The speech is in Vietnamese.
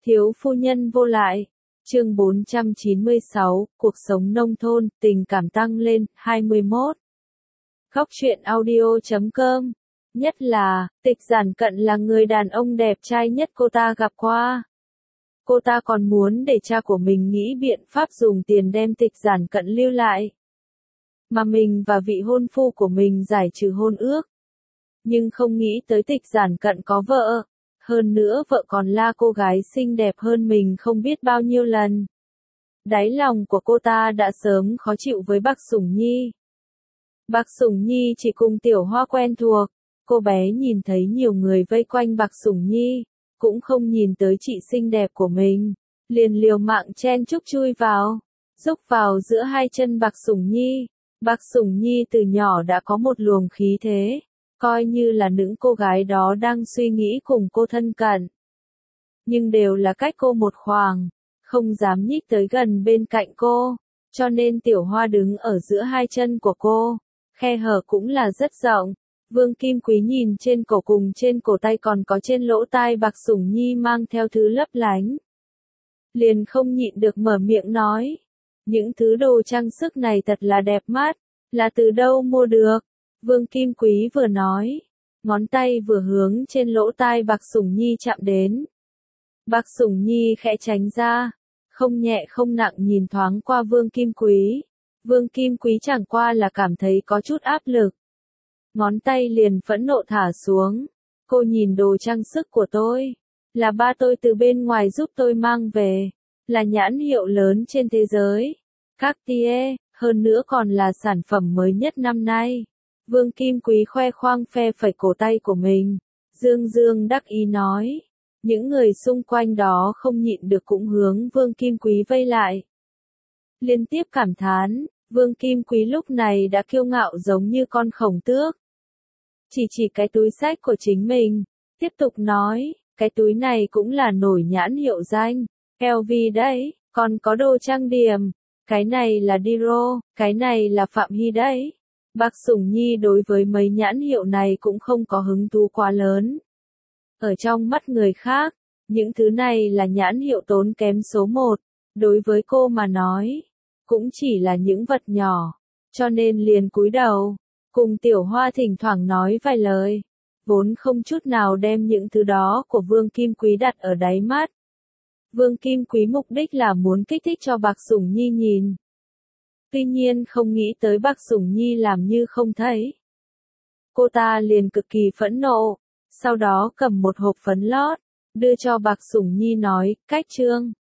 Thiếu phu nhân vô lại. Chương 496, cuộc sống nông thôn, tình cảm tăng lên, 21. Khóc chuyện audio.com. Nhất là, Tịch Giản Cận là người đàn ông đẹp trai nhất cô ta gặp qua. Cô ta còn muốn để cha của mình nghĩ biện pháp dùng tiền đem Tịch Giản Cận lưu lại. Mà mình và vị hôn phu của mình giải trừ hôn ước. Nhưng không nghĩ tới Tịch Giản Cận có vợ. Hơn nữa vợ còn là cô gái xinh đẹp hơn mình không biết bao nhiêu lần. Đáy lòng của cô ta đã sớm khó chịu với Bạc Sủng Nhi. Bạc Sủng Nhi chỉ cùng Tiểu Hoa quen thuộc. Cô bé nhìn thấy nhiều người vây quanh Bạc Sủng Nhi, cũng không nhìn tới chị xinh đẹp của mình. Liền liều mạng chen chúc chui vào, rúc vào giữa hai chân Bạc Sủng Nhi. Bạc Sủng Nhi từ nhỏ đã có một luồng khí thế. Coi như là những cô gái đó đang suy nghĩ cùng cô thân cận. Nhưng đều là cách cô một khoảng, không dám nhích tới gần bên cạnh cô, cho nên Tiểu Hoa đứng ở giữa hai chân của cô, khe hở cũng là rất rộng. Vương Kim Quý nhìn trên cổ cùng trên cổ tay còn có trên lỗ tai Bạc Sủng Nhi mang theo thứ lấp lánh. Liền không nhịn được mở miệng nói, những thứ đồ trang sức này thật là đẹp mắt, là từ đâu mua được? Vương Kim Quý vừa nói, ngón tay vừa hướng trên lỗ tai Bạc Sủng Nhi chạm đến. Bạc Sủng Nhi khẽ tránh ra, không nhẹ không nặng nhìn thoáng qua Vương Kim Quý. Vương Kim Quý chẳng qua là cảm thấy có chút áp lực. Ngón tay liền phẫn nộ thả xuống. Cô nhìn đồ trang sức của tôi, là ba tôi từ bên ngoài giúp tôi mang về, là nhãn hiệu lớn trên thế giới, Cartier, hơn nữa còn là sản phẩm mới nhất năm nay. Vương Kim Quý khoe khoang phe phẩy cổ tay của mình, dương dương đắc ý nói. Những người xung quanh đó không nhịn được cũng hướng Vương Kim Quý vây lại. Liên tiếp cảm thán, Vương Kim Quý lúc này đã kiêu ngạo giống như con khổng tước. Chỉ cái túi xách của chính mình, tiếp tục nói, cái túi này cũng là nổi nhãn hiệu danh, LV đấy, còn có đồ trang điểm, cái này là Dior, cái này là Phạm Hy đấy. Bạc Sủng Nhi đối với mấy nhãn hiệu này cũng không có hứng thú quá lớn. Ở trong mắt người khác, những thứ này là nhãn hiệu tốn kém số 1, đối với cô mà nói, cũng chỉ là những vật nhỏ, cho nên liền cúi đầu, cùng Tiểu Hoa thỉnh thoảng nói vài lời, vốn không chút nào đem những thứ đó của Vương Kim Quý đặt ở đáy mắt. Vương Kim Quý mục đích là muốn kích thích cho Bạc Sủng Nhi nhìn. Tuy nhiên không nghĩ tới Bạc Sủng Nhi làm như không thấy. Cô ta liền cực kỳ phẫn nộ, sau đó cầm một hộp phấn lót, đưa cho Bạc Sủng Nhi nói, cách trương.